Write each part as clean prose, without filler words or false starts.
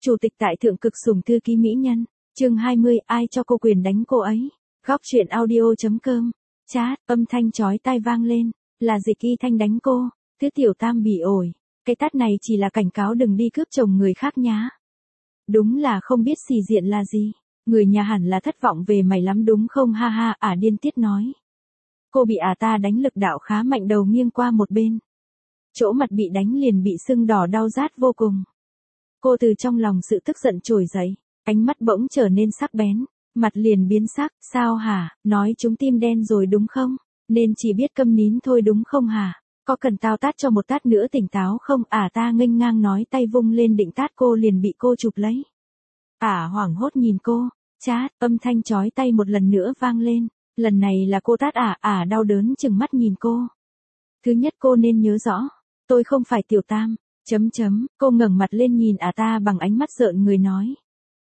Chủ tịch tại thượng cực sủng thư ký mỹ nhân. Chương 20, ai cho cô quyền đánh cô ấy? Góc truyện audio.com. Chat, âm thanh chói tai vang lên, là Dịch Y Thanh đánh cô. Thứ tiểu tam bị ổi, cái tát này chỉ là cảnh cáo đừng đi cướp chồng người khác nhá. Đúng là không biết xì diện là gì. Người nhà hẳn là thất vọng về mày lắm đúng không, ha ha. Điên Tiết nói. Cô bị ta đánh lực đạo khá mạnh, đầu nghiêng qua một bên. Chỗ mặt bị đánh liền bị sưng đỏ đau rát vô cùng. Cô từ trong lòng sự tức giận trồi dậy, ánh mắt bỗng trở nên sắc bén, mặt liền biến sắc. Sao hả, nói chúng tim đen rồi đúng không? Nên chỉ biết câm nín thôi đúng không hả? Có cần tao tát cho một tát nữa tỉnh táo không? Ta nghênh ngang nói, tay vung lên định tát cô liền bị cô chụp lấy. Hoảng hốt nhìn cô. Chát, âm thanh chói tay một lần nữa vang lên. Lần này là cô tát đau đớn chừng mắt nhìn cô. Thứ nhất cô nên nhớ rõ, tôi không phải tiểu tam. Cô ngẩng mặt lên nhìn ta bằng ánh mắt rợn người nói.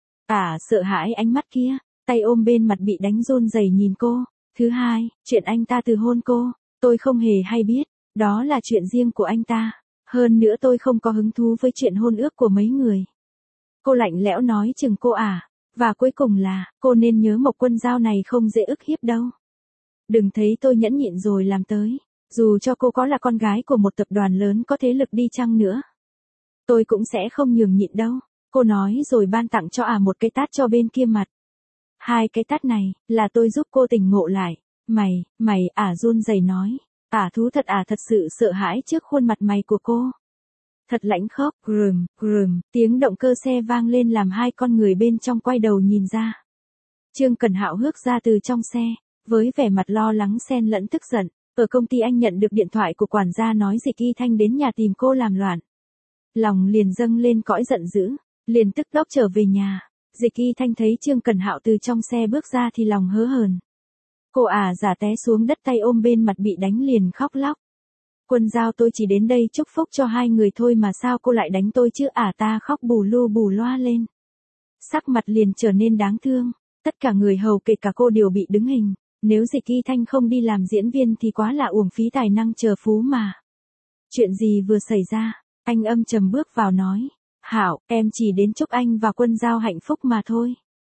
Sợ hãi ánh mắt kia, tay ôm bên mặt bị đánh run rẩy nhìn cô. Thứ hai, chuyện anh ta từ hôn cô, tôi không hề hay biết, đó là chuyện riêng của anh ta. Hơn nữa tôi không có hứng thú với chuyện hôn ước của mấy người. Cô lạnh lẽo nói chừng cô và cuối cùng là, cô nên nhớ Mộc Quân Giao này không dễ ức hiếp đâu. Đừng thấy tôi nhẫn nhịn rồi làm tới, dù cho cô có là con gái của một tập đoàn lớn có thế lực đi chăng nữa. Tôi cũng sẽ không nhường nhịn đâu. Cô nói rồi ban tặng cho một cái tát cho bên kia mặt. Hai cái tát này, là tôi giúp cô tỉnh ngộ lại. Mày, run rẩy nói. Thú thật thật sự sợ hãi trước khuôn mặt mày của cô. Thật lãnh khốc, gườm, tiếng động cơ xe vang lên làm hai con người bên trong quay đầu nhìn ra. Trương Cần Hạo hước ra từ trong xe, với vẻ mặt lo lắng xen lẫn tức giận. Ở công ty anh nhận được điện thoại của quản gia nói Dịch Y Thanh đến nhà tìm cô làm loạn. Lòng liền dâng lên cõi giận dữ, liền tức tốc trở về nhà. Dịch Y Thanh thấy Trương Cần Hạo từ trong xe bước ra thì lòng hớ hờn. Cô giả té xuống đất, tay ôm bên mặt bị đánh liền khóc lóc. Quân Giao, tôi chỉ đến đây chúc phúc cho hai người thôi mà sao cô lại đánh tôi chứ? Ta khóc bù lu bù loa lên. Sắc mặt liền trở nên đáng thương. Tất cả người hầu kể cả cô đều bị đứng hình. Nếu Dịch Y Thanh không đi làm diễn viên thì quá là uổng phí tài năng chờ phú mà. Chuyện gì vừa xảy ra? Anh âm trầm bước vào nói. Hạo, em chỉ đến chúc anh và Quân Giao hạnh phúc mà thôi.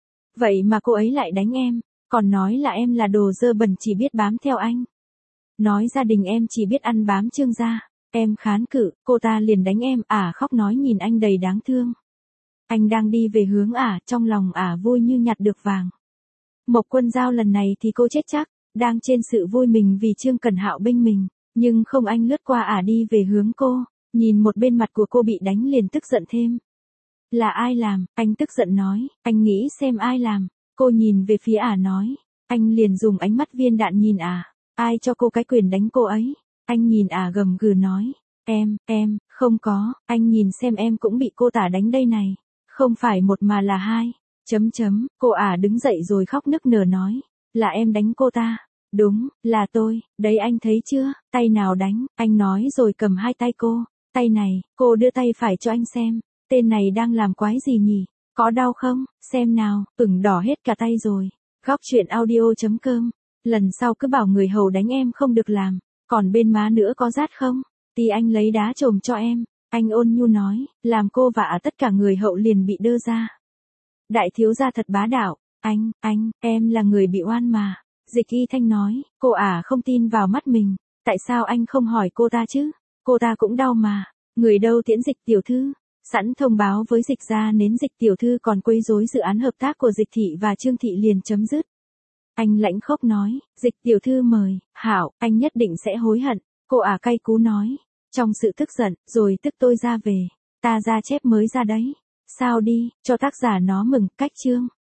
Vậy mà cô ấy lại đánh em, còn nói là em là đồ dơ bẩn chỉ biết bám theo anh. Nói gia đình em chỉ biết ăn bám Trương gia. Em kháng cự, cô ta liền đánh em. Khóc nói nhìn anh đầy đáng thương. Anh đang đi về hướng trong lòng vui như nhặt được vàng. Mộc Quân Giao lần này thì cô chết chắc, đang trên sự vui mình vì Trương Cần Hạo bênh mình, nhưng không, anh lướt qua đi về hướng cô, nhìn một bên mặt của cô bị đánh liền tức giận thêm. Là ai làm? Anh tức giận nói, anh nghĩ xem ai làm. Cô nhìn về phía nói, anh liền dùng ánh mắt viên đạn nhìn ai cho cô cái quyền đánh cô ấy? Anh nhìn gầm gừ nói, em, không có, anh nhìn xem em cũng bị cô tả đánh đây này, không phải một mà là hai. Cô đứng dậy rồi khóc nức nở nói, là em đánh cô ta. Đúng, là tôi, đấy anh thấy chưa, tay nào đánh, anh nói rồi cầm hai tay cô, tay này, cô đưa tay phải cho anh xem, tên này đang làm quái gì nhỉ, có đau không, xem nào, ửng đỏ hết cả tay rồi. Góc truyện audio.com, lần sau cứ bảo người hầu đánh em không được làm, còn bên má nữa có rát không, thì anh lấy đá chồm cho em. Anh ôn nhu nói, làm cô và tất cả người hậu liền bị đơ ra. Đại thiếu gia thật bá đạo, em là người bị oan mà. Dịch Y Thanh nói, cô không tin vào mắt mình, tại sao anh không hỏi cô ta chứ, cô ta cũng đau mà. Người đâu tiễn Dịch tiểu thư, sẵn thông báo với Dịch gia nên Dịch tiểu thư còn quấy rối dự án hợp tác của Dịch thị và Trương thị liền chấm dứt. Anh lãnh khốc nói, Dịch tiểu thư mời, Hảo, anh nhất định sẽ hối hận. Cô cay cú nói, trong sự tức giận, rồi tức tôi ra về, ta ra chép mới ra đấy. Sao đi, cho tác giả nó mừng, cách chương.